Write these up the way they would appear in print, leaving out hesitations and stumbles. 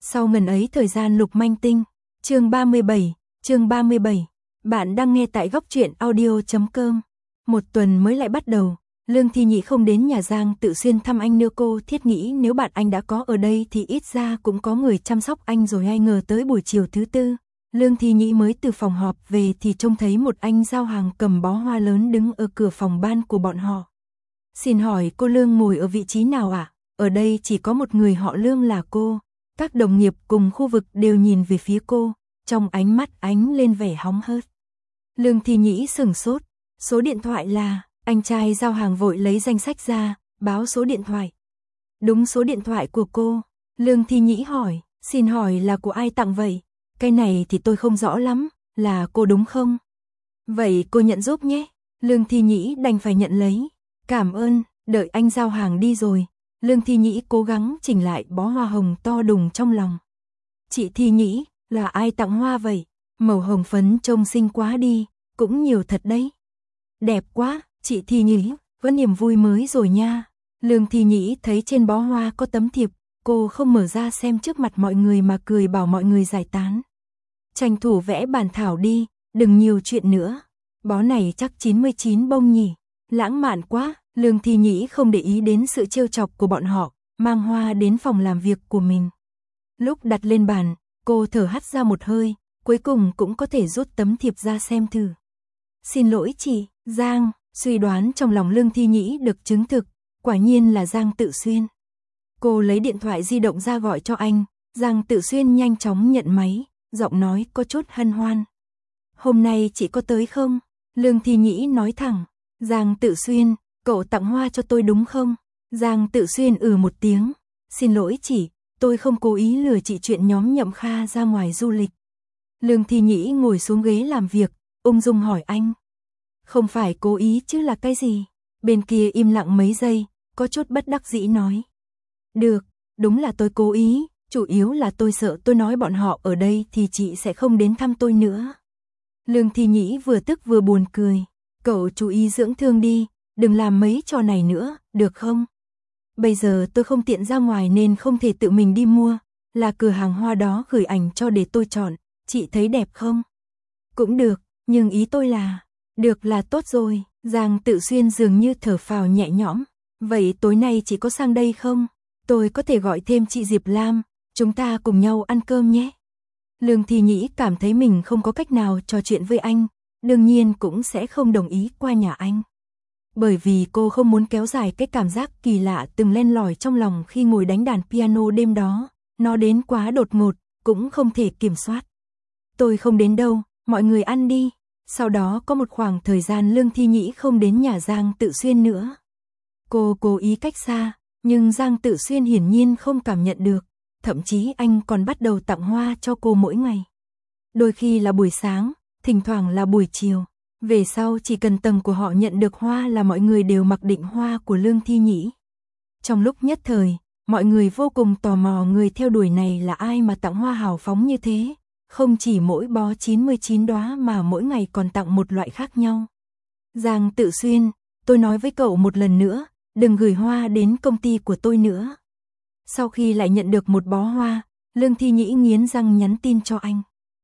Sau ngần ấy thời gian Lục Manh Tinh, chương 37, bạn đang nghe tại góc truyện audio.com. Một tuần mới lại bắt đầu, Lương Thi Nhĩ không đến nhà Giang Tự Xuyên thăm anh nữa. Cô thiết nghĩ nếu bạn anh đã có ở đây thì ít ra cũng có người chăm sóc anh rồi. Ai ngờ tới buổi chiều thứ tư, Lương Thi Nhĩ mới từ phòng họp về thì trông thấy một anh giao hàng cầm bó hoa lớn đứng ở cửa phòng ban của bọn họ. Xin hỏi cô Lương ngồi ở vị trí nào ạ? Ở đây chỉ có một người họ Lương là cô. Các đồng nghiệp cùng khu vực đều nhìn về phía cô, trong ánh mắt ánh lên vẻ hóng hớt. Lương Thi Nhĩ sửng sốt, số điện thoại là, anh trai giao hàng vội lấy danh sách ra, báo số điện thoại. Đúng số điện thoại của cô. Lương Thi Nhĩ hỏi, xin hỏi là của ai tặng vậy? Cái này thì tôi không rõ lắm, là cô đúng không? Vậy cô nhận giúp nhé. Lương Thi Nhĩ đành phải nhận lấy. Cảm ơn. Đợi anh giao hàng đi rồi, Lương Thi Nhĩ cố gắng chỉnh lại bó hoa hồng to đùng trong lòng. Chị Thi Nhĩ, là ai tặng hoa vậy? Màu hồng phấn trông xinh quá đi, cũng nhiều thật đấy. Đẹp quá, chị Thi Nhĩ, có niềm vui mới rồi nha. Lương Thi Nhĩ thấy trên bó hoa có tấm thiệp, cô không mở ra xem trước mặt mọi người mà cười bảo mọi người giải tán. Tranh thủ vẽ bản thảo đi, đừng nhiều chuyện nữa. Bó này chắc 99 bông nhỉ, lãng mạn quá. Lương Thi Nhĩ không để ý đến sự trêu chọc của bọn họ, mang hoa đến phòng làm việc của mình. Lúc đặt lên bàn, cô thở hắt ra một hơi, cuối cùng cũng có thể rút tấm thiệp ra xem thử. Xin lỗi chị, Giang, suy đoán trong lòng Lương Thi Nhĩ được chứng thực, quả nhiên là Giang Tự Xuyên. Cô lấy điện thoại di động ra gọi cho anh, Giang Tự Xuyên nhanh chóng nhận máy, giọng nói có chút hân hoan. Hôm nay chị có tới không? Lương Thi Nhĩ nói thẳng, Giang Tự Xuyên, cậu tặng hoa cho tôi đúng không? Giang Tự Xuyên một tiếng. Xin lỗi chị, tôi không cố ý lừa chị chuyện nhóm Nhậm Kha ra ngoài du lịch. Lương Thi Nhĩ ngồi xuống ghế làm việc, ung dung hỏi anh. Không phải cố ý chứ là cái gì? Bên kia im lặng mấy giây, có chút bất đắc dĩ nói. Được, đúng là tôi cố ý, chủ yếu là tôi sợ tôi nói bọn họ ở đây thì chị sẽ không đến thăm tôi nữa. Lương Thi Nhĩ vừa tức vừa buồn cười. Cậu chú ý dưỡng thương đi. Đừng làm mấy trò này nữa, được không? Bây giờ tôi không tiện ra ngoài nên không thể tự mình đi mua, là cửa hàng hoa đó gửi ảnh cho để tôi chọn, chị thấy đẹp không? Cũng được, nhưng ý tôi là, được là tốt rồi. Giang Tự Xuyên dường như thở phào nhẹ nhõm. Vậy tối nay chị có sang đây không? Tôi có thể gọi thêm chị Diệp Lam, chúng ta cùng nhau ăn cơm nhé. Lương Thi Nhĩ cảm thấy mình không có cách nào trò chuyện với anh, đương nhiên cũng sẽ không đồng ý qua nhà anh. Bởi vì cô không muốn kéo dài cái cảm giác kỳ lạ từng len lỏi trong lòng khi ngồi đánh đàn piano đêm đó, nó đến quá đột ngột, cũng không thể kiểm soát. Tôi không đến đâu, mọi người ăn đi. Sau đó có một khoảng thời gian Lương Thi Nhĩ không đến nhà Giang Tự Xuyên nữa. Cô cố ý cách xa, nhưng Giang Tự Xuyên hiển nhiên không cảm nhận được, thậm chí anh còn bắt đầu tặng hoa cho cô mỗi ngày. Đôi khi là buổi sáng, thỉnh thoảng là buổi chiều. Về sau chỉ cần tầng của họ nhận được hoa là mọi người đều mặc định hoa của Lương Thi Nhĩ. Trong lúc nhất thời, mọi người vô cùng tò mò người theo đuổi này là ai mà tặng hoa hào phóng như thế, không chỉ mỗi bó 99 đóa mà mỗi ngày còn tặng một loại khác nhau. Giang Tự Xuyên, tôi nói với cậu một lần nữa, đừng gửi hoa đến công ty của tôi nữa. Sau khi lại nhận được một bó hoa, Lương Thi Nhĩ nghiến răng nhắn tin cho anh.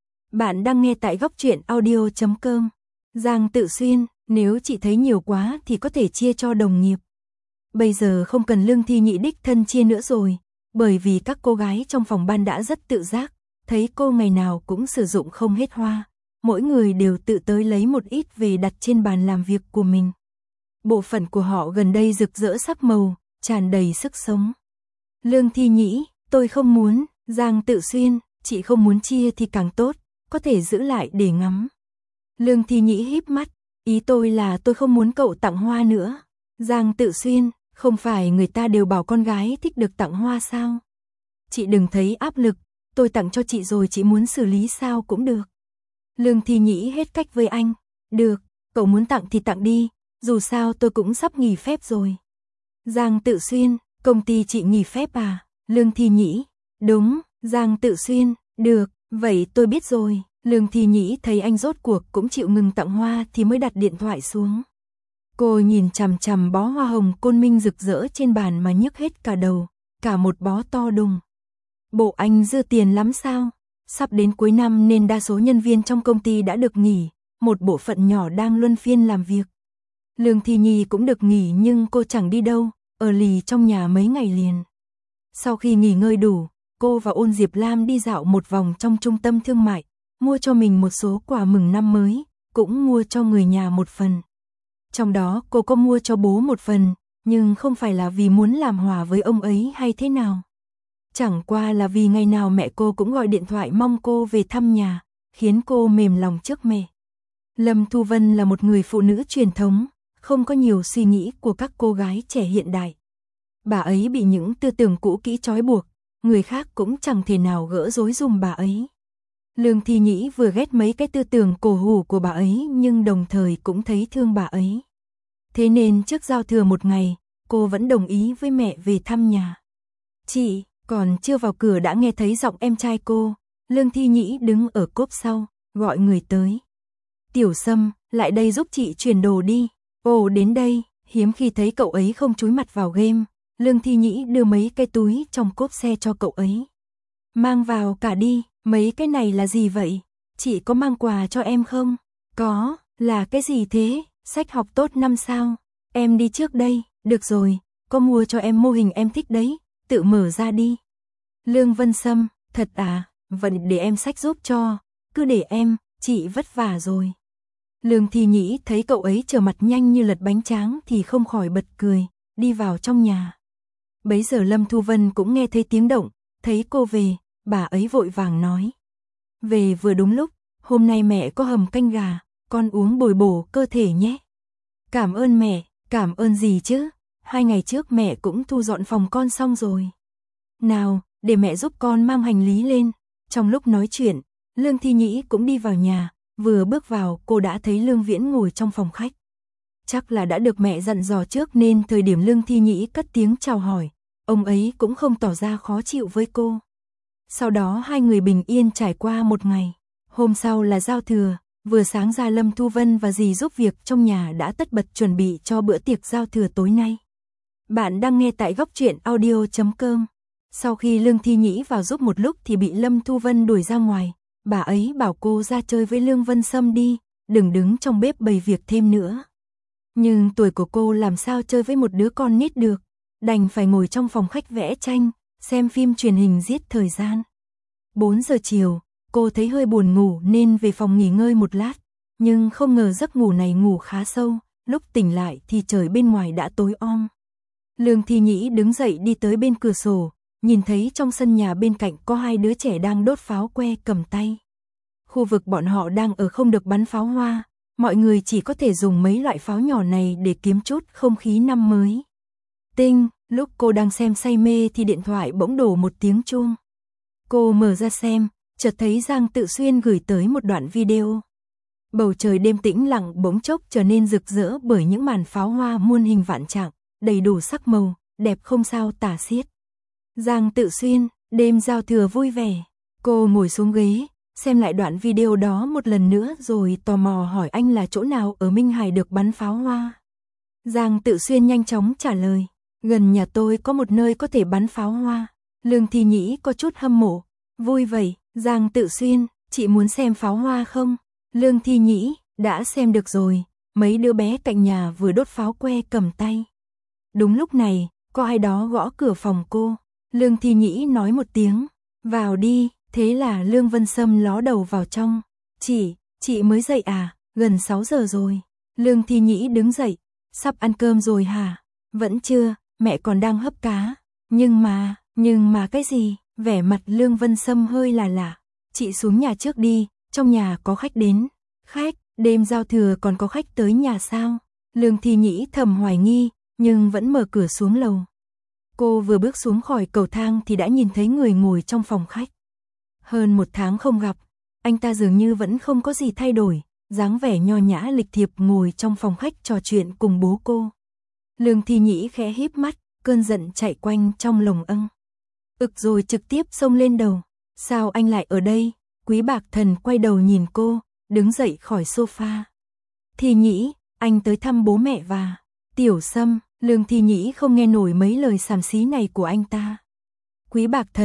Bạn đang nghe tại góc truyện audio.com. Giang Tự Xuyên, nếu chị thấy nhiều quá thì có thể chia cho đồng nghiệp. Bây giờ không cần Lương Thi Nhĩ đích thân chia nữa rồi, bởi vì các cô gái trong phòng ban đã rất tự giác, thấy cô ngày nào cũng sử dụng không hết hoa, mỗi người đều tự tới lấy một ít về đặt trên bàn làm việc của mình. Bộ phận của họ gần đây rực rỡ sắc màu, tràn đầy sức sống. Lương Thi Nhĩ, tôi không muốn. Giang Tự Xuyên, chị không muốn chia thì càng tốt, có thể giữ lại để ngắm. Lương Thi Nhĩ híp mắt, ý tôi là tôi không muốn cậu tặng hoa nữa. Giang Tự Xuyên, không phải người ta đều bảo con gái thích được tặng hoa sao? Chị đừng thấy áp lực, tôi tặng cho chị rồi chị muốn xử lý sao cũng được. Lương Thi Nhĩ hết cách với anh, được, cậu muốn tặng thì tặng đi, dù sao tôi cũng sắp nghỉ phép rồi. Giang Tự Xuyên, công ty chị nghỉ phép à? Lương Thi Nhĩ, đúng. Giang Tự Xuyên, được, vậy tôi biết rồi. Lương Thi Nhĩ thấy anh rốt cuộc cũng chịu ngừng tặng hoa thì mới đặt điện thoại xuống. Cô nhìn chằm chằm bó hoa hồng Côn Minh rực rỡ trên bàn mà nhức hết cả đầu, cả một bó to đùng. Bộ anh dư tiền lắm sao? Sắp đến cuối năm nên đa số nhân viên trong công ty đã được nghỉ, một bộ phận nhỏ đang luân phiên làm việc. Lương Thi Nhi cũng được nghỉ nhưng cô chẳng đi đâu, ở lì trong nhà mấy ngày liền. Sau khi nghỉ ngơi đủ, cô và Ôn Diệp Lam đi dạo một vòng trong trung tâm thương mại, mua cho mình một số quà mừng năm mới, cũng mua cho người nhà một phần. Trong đó cô có mua cho bố một phần, nhưng không phải là vì muốn làm hòa với ông ấy hay thế nào. Chẳng qua là vì ngày nào mẹ cô cũng gọi điện thoại mong cô về thăm nhà, khiến cô mềm lòng trước mẹ. Lâm Thu Vân là một người phụ nữ truyền thống, không có nhiều suy nghĩ của các cô gái trẻ hiện đại. Bà ấy bị những tư tưởng cũ kỹ trói buộc, người khác cũng chẳng thể nào gỡ rối giùm bà ấy. Lương Thi Nhĩ vừa ghét mấy cái tư tưởng cổ hủ của bà ấy nhưng đồng thời cũng thấy thương bà ấy. Thế nên trước giao thừa một ngày, cô vẫn đồng ý với mẹ về thăm nhà. Chị, còn chưa vào cửa đã nghe thấy giọng em trai cô, Lương Thi Nhĩ đứng ở cốp sau, gọi người tới. Tiểu Sâm, lại đây giúp chị chuyển đồ đi. Ồ đến đây, hiếm khi thấy cậu ấy không chúi mặt vào game, Lương Thi Nhĩ đưa mấy cái túi trong cốp xe cho cậu ấy. Mang vào cả đi, mấy cái này là gì vậy? Chị có mang quà cho em không? Có, là cái gì thế? Sách học tốt 5 sao? Em đi trước đây, được rồi, có mua cho em mô hình em thích đấy, tự mở ra đi. Lương Vân Sâm, thật à, vậy để em xách giúp cho, cứ để em, chị vất vả rồi. Lương Thi Nhĩ thấy cậu ấy trở mặt nhanh như lật bánh tráng thì không khỏi bật cười, đi vào trong nhà. Bấy giờ Lâm Thu Vân cũng nghe thấy tiếng động, thấy cô về, bà ấy vội vàng nói. Về vừa đúng lúc, hôm nay mẹ có hầm canh gà, con uống bồi bổ cơ thể nhé. Cảm ơn mẹ, cảm ơn gì chứ, 2 ngày trước mẹ cũng thu dọn phòng con xong rồi. Nào, để mẹ giúp con mang hành lý lên. Trong lúc nói chuyện, Lương Thi Nhĩ cũng đi vào nhà, vừa bước vào cô đã thấy Lương Viễn ngồi trong phòng khách. Chắc là đã được mẹ dặn dò trước nên thời điểm Lương Thi Nhĩ cất tiếng chào hỏi, ông ấy cũng không tỏ ra khó chịu với cô. Sau đó hai người bình yên trải qua một ngày. Hôm sau là giao thừa, vừa sáng ra Lâm Thu Vân và dì giúp việc trong nhà đã tất bật chuẩn bị cho bữa tiệc giao thừa tối nay. Bạn đang nghe tại góc truyện audio.com. Sau khi Lương Thi Nhĩ vào giúp một lúc thì bị Lâm Thu Vân đuổi ra ngoài. Bà ấy bảo cô ra chơi với Lương Vân Sâm đi, đừng đứng trong bếp bày việc thêm nữa. Nhưng tuổi của cô làm sao chơi với một đứa con nít được, đành phải ngồi trong phòng khách vẽ tranh, xem phim truyền hình giết thời gian. 4 giờ chiều, cô thấy hơi buồn ngủ nên về phòng nghỉ ngơi một lát, nhưng không ngờ giấc ngủ này ngủ khá sâu, lúc tỉnh lại thì trời bên ngoài đã tối om. Lương Thi Nhĩ đứng dậy đi tới bên cửa sổ, nhìn thấy trong sân nhà bên cạnh có 2 đứa trẻ đang đốt pháo que cầm tay. Khu vực bọn họ đang ở không được bắn pháo hoa, mọi người chỉ có thể dùng mấy loại pháo nhỏ này để kiếm chút không khí năm mới. Tinh, lúc cô đang xem say mê thì điện thoại bỗng đổ một tiếng chuông. Cô mở ra xem, chợt thấy Giang Tự Xuyên gửi tới một đoạn video. Bầu trời đêm tĩnh lặng bỗng chốc trở nên rực rỡ bởi những màn pháo hoa muôn hình vạn trạng, đầy đủ sắc màu, đẹp không sao tả xiết. Giang Tự Xuyên, đêm giao thừa vui vẻ. Cô ngồi xuống ghế, xem lại đoạn video đó một lần nữa rồi tò mò hỏi anh là chỗ nào ở Minh Hải được bắn pháo hoa. Giang Tự Xuyên nhanh chóng trả lời, gần nhà tôi có một nơi có thể bắn pháo hoa. Lương Thi Nhĩ có chút hâm mộ, vui vậy, Giang Tự Xuyên, chị muốn xem pháo hoa không? Lương Thi Nhĩ, đã xem được rồi, mấy đứa bé cạnh nhà vừa đốt pháo que cầm tay. Đúng lúc này, có ai đó gõ cửa phòng cô. Lương Thi Nhĩ nói một tiếng, vào đi, thế là Lương Vân Sâm ló đầu vào trong. Chị mới dậy à, gần 6 giờ rồi. Lương Thi Nhĩ đứng dậy, sắp ăn cơm rồi hả? Vẫn chưa, mẹ còn đang hấp cá. Nhưng mà cái gì? Vẻ mặt Lương Vân Sâm hơi là lạ. Chị xuống nhà trước đi, trong nhà có khách đến. Khách, đêm giao thừa còn có khách tới nhà sao? Lương Thi Nhĩ thầm hoài nghi, nhưng vẫn mở cửa xuống lầu. Cô vừa bước xuống khỏi cầu thang thì đã nhìn thấy người ngồi trong phòng khách. Hơn 1 tháng không gặp, anh ta dường như vẫn không có gì thay đổi, dáng vẻ nho nhã lịch thiệp ngồi trong phòng khách trò chuyện cùng bố cô. Lương Thi Nhĩ khẽ híp mắt, cơn giận chạy quanh trong lồng âng. Ực rồi trực tiếp xông lên đầu. Sao anh lại ở đây? Quý Bạc Thần quay đầu nhìn cô, đứng dậy khỏi sofa. Thi Nhĩ, anh tới thăm bố mẹ và Tiểu Sâm. Lương Thi Nhĩ không nghe nổi mấy lời xàm xí này của anh ta. Quý Bạc Thần,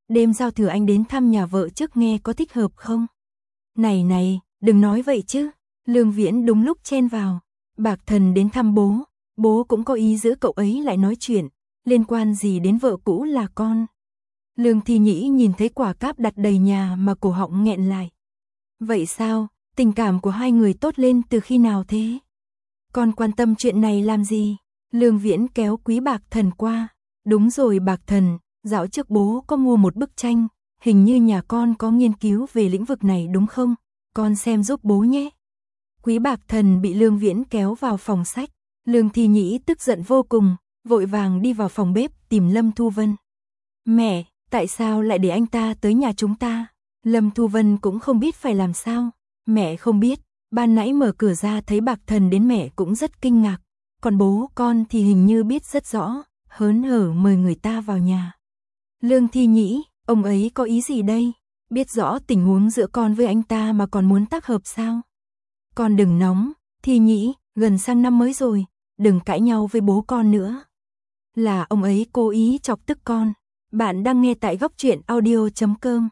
đêm giao thừa anh đến thăm nhà vợ trước nghe có thích hợp không? Này này, đừng nói vậy chứ. Lương Viễn đúng lúc chen vào. Bạc Thần đến thăm bố cũng có ý giữ cậu ấy lại nói chuyện, liên quan gì đến vợ cũ là con. Lương Thi Nhĩ nhìn thấy quả cáp đặt đầy nhà mà cổ họng nghẹn lại. Vậy sao, tình cảm của hai người tốt lên từ khi nào thế? Con quan tâm chuyện này làm gì? Lương Viễn kéo Quý Bạc Thần qua. Đúng rồi Bạc Thần, dạo trước bố có mua một bức tranh, hình như nhà con có nghiên cứu về lĩnh vực này đúng không? Con xem giúp bố nhé. Quý Bạc Thần bị Lương Viễn kéo vào phòng sách. Lương Thi Nhĩ tức giận vô cùng, vội vàng đi vào phòng bếp tìm Lâm Thu Vân. Mẹ, tại sao lại để anh ta tới nhà chúng ta? Lâm Thu Vân cũng không biết phải làm sao. Mẹ không biết, ban nãy mở cửa ra thấy Bạc Thần đến mẹ cũng rất kinh ngạc. Còn bố con thì hình như biết rất rõ, hớn hở mời người ta vào nhà. Lương Thi Nhĩ, ông ấy có ý gì đây? Biết rõ tình huống giữa con với anh ta mà còn muốn tác hợp sao? Con đừng nóng, Thi Nhĩ, gần sang năm mới rồi, đừng cãi nhau với bố con nữa. Là ông ấy cố ý chọc tức con. Bạn đang nghe tại góc truyện audio.com.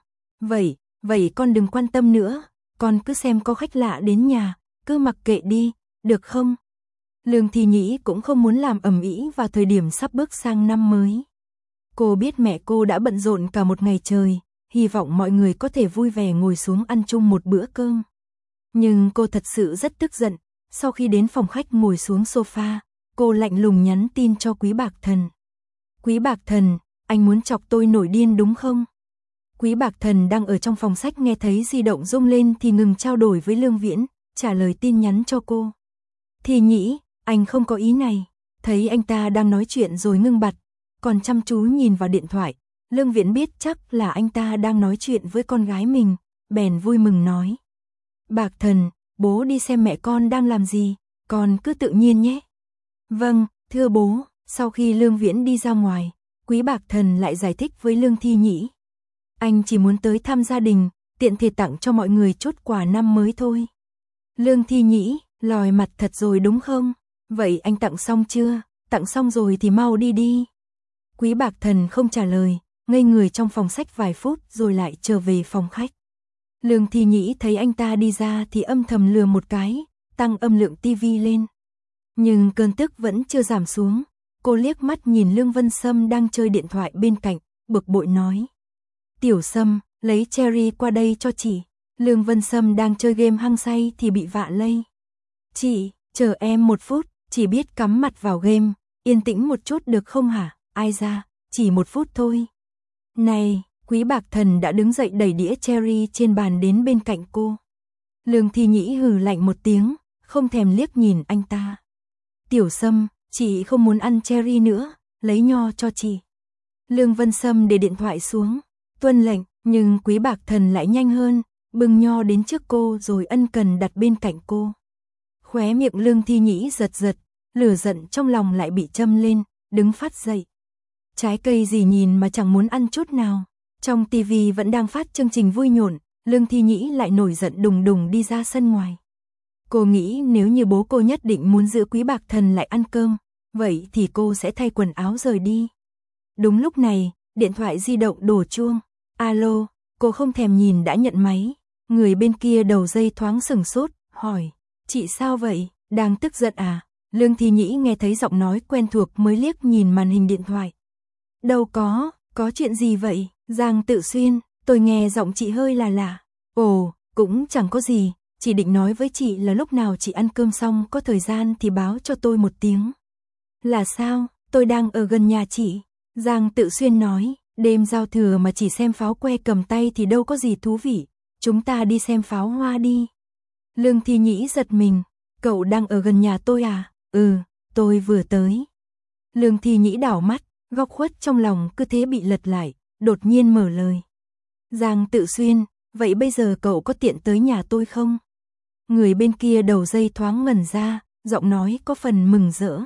Vậy con đừng quan tâm nữa, con cứ xem có khách lạ đến nhà, cứ mặc kệ đi, được không? Lương Thi Nhĩ cũng không muốn làm ầm ĩ vào thời điểm sắp bước sang năm mới. Cô biết mẹ cô đã bận rộn cả một ngày trời, hy vọng mọi người có thể vui vẻ ngồi xuống ăn chung một bữa cơm. Nhưng cô thật sự rất tức giận, sau khi đến phòng khách ngồi xuống sofa, cô lạnh lùng nhắn tin cho Quý Bạc Thần. Quý Bạc Thần, anh muốn chọc tôi nổi điên đúng không? Quý Bạc Thần đang ở trong phòng sách nghe thấy di động rung lên thì ngừng trao đổi với Lương Viễn, trả lời tin nhắn cho cô. Thi Nhĩ, anh không có ý này. Thấy anh ta đang nói chuyện rồi ngưng bặt, còn chăm chú nhìn vào điện thoại. Lương Viễn biết chắc là anh ta đang nói chuyện với con gái mình, bèn vui mừng nói. Bạc Thần, bố đi xem mẹ con đang làm gì, con cứ tự nhiên nhé. Vâng, thưa bố. Sau khi Lương Viễn đi ra ngoài, Quý Bạc Thần lại giải thích với Lương Thi Nhĩ. Anh chỉ muốn tới thăm gia đình, tiện thể tặng cho mọi người chút quà năm mới thôi. Lương Thi Nhĩ, lòi mặt thật rồi đúng không? Vậy anh tặng xong chưa? Tặng xong rồi thì mau đi đi. Quý Bạc Thần không trả lời, ngây người trong phòng sách vài phút rồi lại trở về phòng khách. Lương Thi Nhĩ thấy anh ta đi ra thì âm thầm lừa một cái, tăng âm lượng tivi lên. Nhưng cơn tức vẫn chưa giảm xuống. Cô liếc mắt nhìn Lương Vân Sâm đang chơi điện thoại bên cạnh, bực bội nói. Tiểu Sâm, lấy cherry qua đây cho chị. Lương Vân Sâm đang chơi game hăng say thì bị vạ lây. Chị, chờ em một phút, chỉ biết cắm mặt vào game, yên tĩnh một chút được không hả? Ai ra, chỉ một phút thôi. Này, Quý Bạc Thần đã đứng dậy đẩy đĩa cherry trên bàn đến bên cạnh cô. Lương Thi Nhĩ hừ lạnh một tiếng, không thèm liếc nhìn anh ta. Tiểu Sâm, chị không muốn ăn cherry nữa, lấy nho cho chị. Lương Vân Sâm để điện thoại xuống, tuân lệnh, nhưng Quý Bạc Thần lại nhanh hơn, bưng nho đến trước cô rồi ân cần đặt bên cạnh cô. Khóe miệng Lương Thi Nhĩ giật giật, lửa giận trong lòng lại bị châm lên, đứng phát dậy. Trái cây gì nhìn mà chẳng muốn ăn chút nào. Trong tivi vẫn đang phát chương trình vui nhộn, Lương Thi Nhĩ lại nổi giận đùng đùng đi ra sân ngoài. Cô nghĩ nếu như bố cô nhất định muốn giữ Quý Bạc Thần lại ăn cơm, vậy thì cô sẽ thay quần áo rời đi. Đúng lúc này, điện thoại di động đổ chuông. Alo, cô không thèm nhìn đã nhận máy. Người bên kia đầu dây thoáng sừng sốt, hỏi. Chị sao vậy, đang tức giận à? Lương Thi Nhĩ nghe thấy giọng nói quen thuộc mới liếc nhìn màn hình điện thoại. Đâu có chuyện gì vậy? Giang Tự Xuyên, tôi nghe giọng chị hơi là lạ. Ồ, cũng chẳng có gì, chỉ định nói với chị là lúc nào chị ăn cơm xong có thời gian thì báo cho tôi một tiếng. Là sao, tôi đang ở gần nhà chị. Giang Tự Xuyên nói, đêm giao thừa mà chỉ xem pháo que cầm tay thì đâu có gì thú vị, chúng ta đi xem pháo hoa đi. Lương Thi Nhĩ giật mình, cậu đang ở gần nhà tôi à? Ừ, tôi vừa tới. Lương Thi Nhĩ đảo mắt, góc khuất trong lòng cứ thế bị lật lại, đột nhiên mở lời. Giang Tự Xuyên, vậy bây giờ cậu có tiện tới nhà tôi không? Người bên kia đầu dây thoáng ngẩn ra, giọng nói có phần mừng rỡ.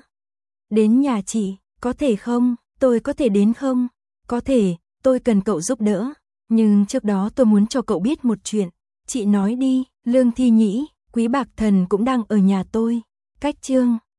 Đến nhà chị, có thể không? Tôi có thể đến không? Có thể, tôi cần cậu giúp đỡ. Nhưng trước đó tôi muốn cho cậu biết một chuyện. Chị nói đi. Lương Thi Nhĩ, Quý Bạc Thần cũng đang ở nhà tôi. Cách chương